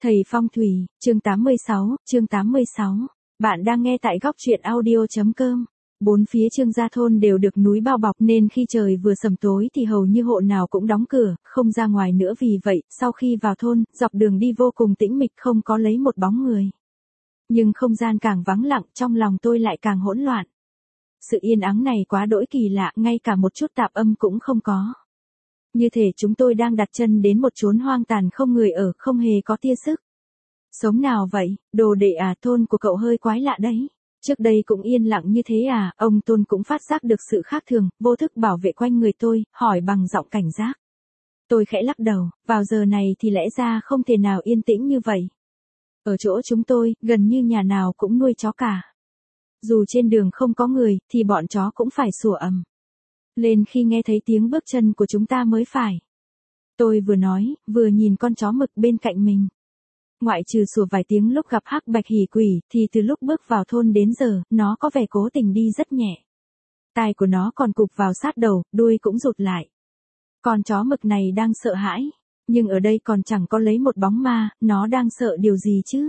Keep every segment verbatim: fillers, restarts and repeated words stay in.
Thầy Phong Thủy, chương tám mươi sáu, chương tám mươi sáu. Bạn đang nghe tại góc truyện audio.com. Bốn phía Trương gia thôn đều được núi bao bọc nên khi trời vừa sầm tối thì hầu như hộ nào cũng đóng cửa, không ra ngoài nữa, vì vậy, sau khi vào thôn, dọc đường đi vô cùng tĩnh mịch, không có lấy một bóng người. Nhưng không gian càng vắng lặng, trong lòng tôi lại càng hỗn loạn. Sự yên ắng này quá đỗi kỳ lạ, ngay cả một chút tạp âm cũng không có. Như thể chúng tôi đang đặt chân đến một chốn hoang tàn không người ở, không hề có tia sức sống nào vậy. Đồ đệ à, thôn của cậu hơi quái lạ đấy. Trước đây cũng yên lặng như thế à? Ông Tôn cũng phát giác được sự khác thường, vô thức bảo vệ quanh người tôi, hỏi bằng giọng cảnh giác. Tôi khẽ lắc đầu, vào giờ này thì lẽ ra không thể nào yên tĩnh như vậy. Ở chỗ chúng tôi, gần như nhà nào cũng nuôi chó cả. Dù trên đường không có người, thì bọn chó cũng phải sủa ầm lên khi nghe thấy tiếng bước chân của chúng ta mới phải. Tôi vừa nói, vừa nhìn con chó mực bên cạnh mình. Ngoại trừ sủa vài tiếng lúc gặp hắc bạch hỉ quỷ, thì từ lúc bước vào thôn đến giờ, nó có vẻ cố tình đi rất nhẹ. Tai của nó còn cụp vào sát đầu, đuôi cũng rụt lại. Con chó mực này đang sợ hãi, nhưng ở đây còn chẳng có lấy một bóng ma, nó đang sợ điều gì chứ?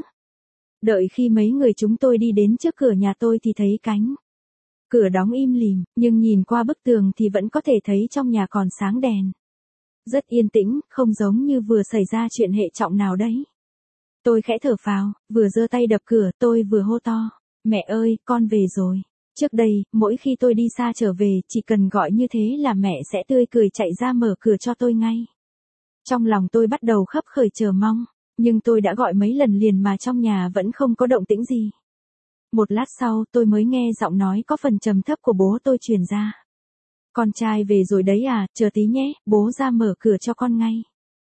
Đợi khi mấy người chúng tôi đi đến trước cửa nhà tôi thì thấy cánh cửa đóng im lìm, nhưng nhìn qua bức tường thì vẫn có thể thấy trong nhà còn sáng đèn. Rất yên tĩnh, không giống như vừa xảy ra chuyện hệ trọng nào đấy. Tôi khẽ thở phào, vừa giơ tay đập cửa, tôi vừa hô to. Mẹ ơi, con về rồi. Trước đây, mỗi khi tôi đi xa trở về, chỉ cần gọi như thế là mẹ sẽ tươi cười chạy ra mở cửa cho tôi ngay. Trong lòng tôi bắt đầu khấp khởi chờ mong, nhưng tôi đã gọi mấy lần liền mà trong nhà vẫn không có động tĩnh gì. Một lát sau, tôi mới nghe giọng nói có phần trầm thấp của bố tôi truyền ra. Con trai về rồi đấy à, chờ tí nhé, bố ra mở cửa cho con ngay.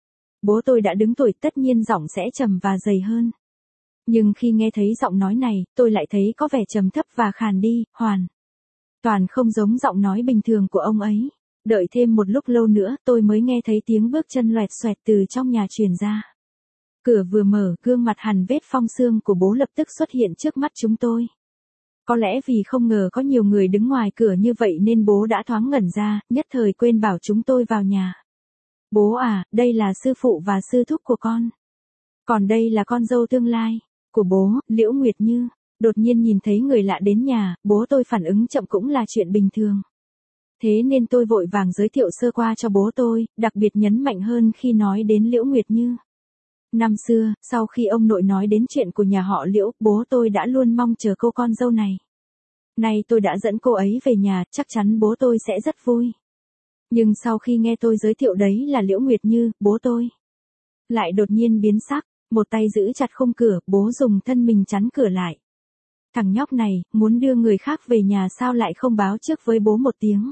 Bố tôi đã đứng tuổi, tất nhiên giọng sẽ trầm và dày hơn. Nhưng khi nghe thấy giọng nói này, tôi lại thấy có vẻ trầm thấp và khàn đi, hoàn toàn không giống giọng nói bình thường của ông ấy. Đợi thêm một lúc lâu nữa, tôi mới nghe thấy tiếng bước chân loẹt xoẹt từ trong nhà truyền ra. Cửa vừa mở, gương mặt hằn vết phong xương của bố lập tức xuất hiện trước mắt chúng tôi. Có lẽ vì không ngờ có nhiều người đứng ngoài cửa như vậy nên bố đã thoáng ngẩn ra, nhất thời quên bảo chúng tôi vào nhà. Bố à, đây là sư phụ và sư thúc của con. Còn đây là con dâu tương lai của bố, Liễu Nguyệt Như. Đột nhiên nhìn thấy người lạ đến nhà, bố tôi phản ứng chậm cũng là chuyện bình thường. Thế nên tôi vội vàng giới thiệu sơ qua cho bố tôi, đặc biệt nhấn mạnh hơn khi nói đến Liễu Nguyệt Như. Năm xưa, sau khi ông nội nói đến chuyện của nhà họ Liễu, bố tôi đã luôn mong chờ cô con dâu này. Nay tôi đã dẫn cô ấy về nhà, chắc chắn bố tôi sẽ rất vui. Nhưng sau khi nghe tôi giới thiệu đấy là Liễu Nguyệt Như, bố tôi lại đột nhiên biến sắc, một tay giữ chặt khung cửa, bố dùng thân mình chắn cửa lại. Thằng nhóc này, muốn đưa người khác về nhà sao lại không báo trước với bố một tiếng.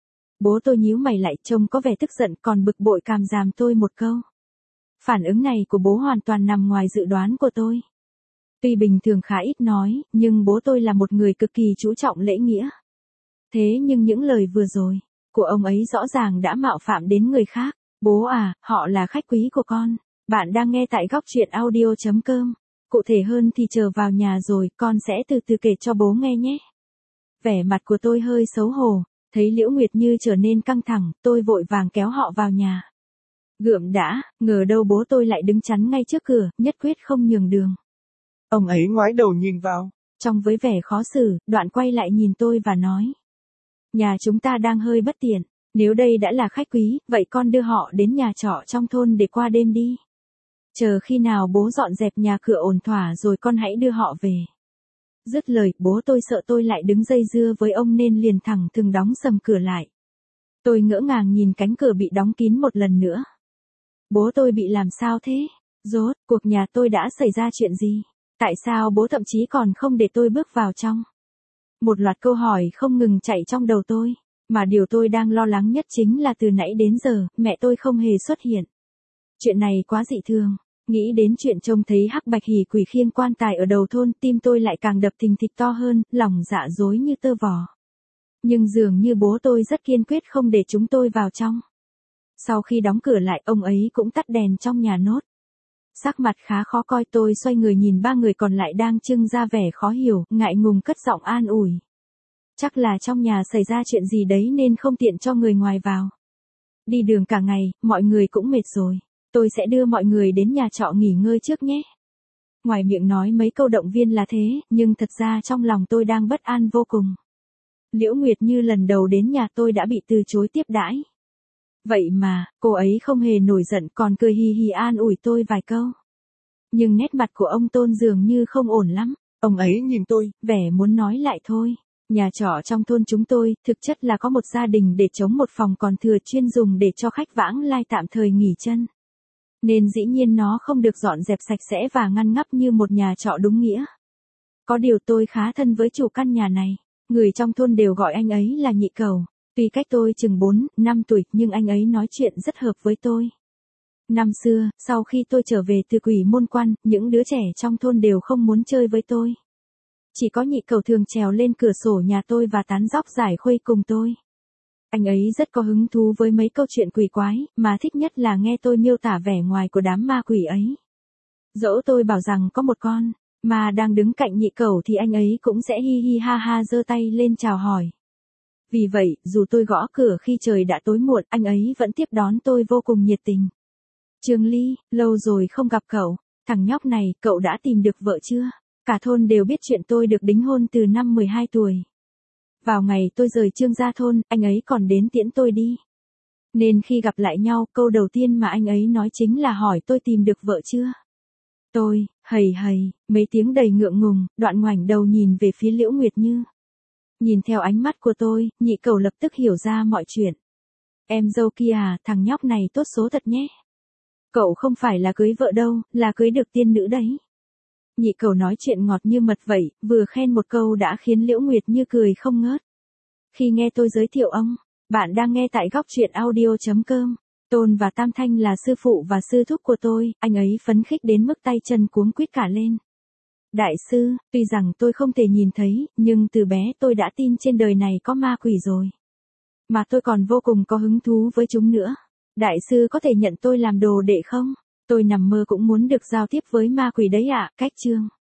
Bố tôi nhíu mày lại, trông có vẻ tức giận, còn bực bội càm ràm tôi một câu. Phản ứng này của bố hoàn toàn nằm ngoài dự đoán của tôi. Tuy bình thường khá ít nói, nhưng bố tôi là một người cực kỳ chú trọng lễ nghĩa. Thế nhưng những lời vừa rồi của ông ấy rõ ràng đã mạo phạm đến người khác. Bố à, họ là khách quý của con. Bạn đang nghe tại góc truyện audio.com. Cụ thể hơn thì chờ vào nhà rồi, con sẽ từ từ kể cho bố nghe nhé. Vẻ mặt của tôi hơi xấu hổ, thấy Liễu Nguyệt Như trở nên căng thẳng, tôi vội vàng kéo họ vào nhà. Gượm đã, ngờ đâu bố tôi lại đứng chắn ngay trước cửa, nhất quyết không nhường đường. Ông ấy ngoái đầu nhìn vào. Trong với vẻ khó xử, đoạn quay lại nhìn tôi và nói. Nhà chúng ta đang hơi bất tiện, nếu đây đã là khách quý, vậy con đưa họ đến nhà trọ trong thôn để qua đêm đi. Chờ khi nào bố dọn dẹp nhà cửa ổn thỏa rồi con hãy đưa họ về. Dứt lời, bố tôi sợ tôi lại đứng dây dưa với ông nên liền thẳng thừng đóng sầm cửa lại. Tôi ngỡ ngàng nhìn cánh cửa bị đóng kín một lần nữa. Bố tôi bị làm sao thế? Rốt, cuộc nhà tôi đã xảy ra chuyện gì? Tại sao bố thậm chí còn không để tôi bước vào trong? Một loạt câu hỏi không ngừng chạy trong đầu tôi, mà điều tôi đang lo lắng nhất chính là từ nãy đến giờ, mẹ tôi không hề xuất hiện. Chuyện này quá dị thường, nghĩ đến chuyện trông thấy hắc bạch hỉ quỷ khiêng quan tài ở đầu thôn, tim tôi lại càng đập thình thịch to hơn, lòng dạ dối như tơ vò. Nhưng dường như bố tôi rất kiên quyết không để chúng tôi vào trong. Sau khi đóng cửa lại, ông ấy cũng tắt đèn trong nhà nốt. Sắc mặt khá khó coi, tôi xoay người nhìn ba người còn lại đang trưng ra vẻ khó hiểu, ngại ngùng cất giọng an ủi. Chắc là trong nhà xảy ra chuyện gì đấy nên không tiện cho người ngoài vào. Đi đường cả ngày, mọi người cũng mệt rồi. Tôi sẽ đưa mọi người đến nhà trọ nghỉ ngơi trước nhé. Ngoài miệng nói mấy câu động viên là thế, nhưng thật ra trong lòng tôi đang bất an vô cùng. Liễu Nguyệt Như lần đầu đến nhà tôi đã bị từ chối tiếp đãi. Vậy mà, cô ấy không hề nổi giận còn cười hì hì an ủi tôi vài câu. Nhưng nét mặt của ông Tôn dường như không ổn lắm. Ông ấy nhìn tôi, vẻ muốn nói lại thôi. Nhà trọ trong thôn chúng tôi, thực chất là có một gia đình để chống một phòng còn thừa chuyên dùng để cho khách vãng lai tạm thời nghỉ chân. Nên dĩ nhiên nó không được dọn dẹp sạch sẽ và ngăn nắp như một nhà trọ đúng nghĩa. Có điều tôi khá thân với chủ căn nhà này. Người trong thôn đều gọi anh ấy là Nhị Cẩu. Tuy cách tôi chừng bốn, năm tuổi nhưng anh ấy nói chuyện rất hợp với tôi. Năm xưa, sau khi tôi trở về từ Quỷ Môn Quan, những đứa trẻ trong thôn đều không muốn chơi với tôi. Chỉ có Nhị Cẩu thường trèo lên cửa sổ nhà tôi và tán dóc giải khuây cùng tôi. Anh ấy rất có hứng thú với mấy câu chuyện quỷ quái, mà thích nhất là nghe tôi miêu tả vẻ ngoài của đám ma quỷ ấy. Dẫu tôi bảo rằng có một con ma đang đứng cạnh Nhị Cẩu thì anh ấy cũng sẽ hi hi ha ha giơ tay lên chào hỏi. Vì vậy, dù tôi gõ cửa khi trời đã tối muộn, anh ấy vẫn tiếp đón tôi vô cùng nhiệt tình. Trương Ly, lâu rồi không gặp cậu. Thằng nhóc này, cậu đã tìm được vợ chưa? Cả thôn đều biết chuyện tôi được đính hôn từ năm mười hai tuổi. Vào ngày tôi rời Trương gia thôn, anh ấy còn đến tiễn tôi đi. Nên khi gặp lại nhau, câu đầu tiên mà anh ấy nói chính là hỏi tôi tìm được vợ chưa? Tôi, hầy hầy, mấy tiếng đầy ngượng ngùng, đoạn ngoảnh đầu nhìn về phía Liễu Nguyệt Như. Nhìn theo ánh mắt của tôi, Nhị Cẩu lập tức hiểu ra mọi chuyện. Em dâu kia à, thằng nhóc này tốt số thật nhé. Cậu không phải là cưới vợ đâu, là cưới được tiên nữ đấy. Nhị Cẩu nói chuyện ngọt như mật vậy, vừa khen một câu đã khiến Liễu Nguyệt Như cười không ngớt. Khi nghe tôi giới thiệu ông, bạn đang nghe tại góc truyện audio chấm com. Tôn và Tam Thanh là sư phụ và sư thúc của tôi, anh ấy phấn khích đến mức tay chân cuống quýt cả lên. Đại sư, tuy rằng tôi không thể nhìn thấy, nhưng từ bé tôi đã tin trên đời này có ma quỷ rồi. Mà tôi còn vô cùng có hứng thú với chúng nữa. Đại sư có thể nhận tôi làm đồ đệ không? Tôi nằm mơ cũng muốn được giao tiếp với ma quỷ đấy ạ. Cách chương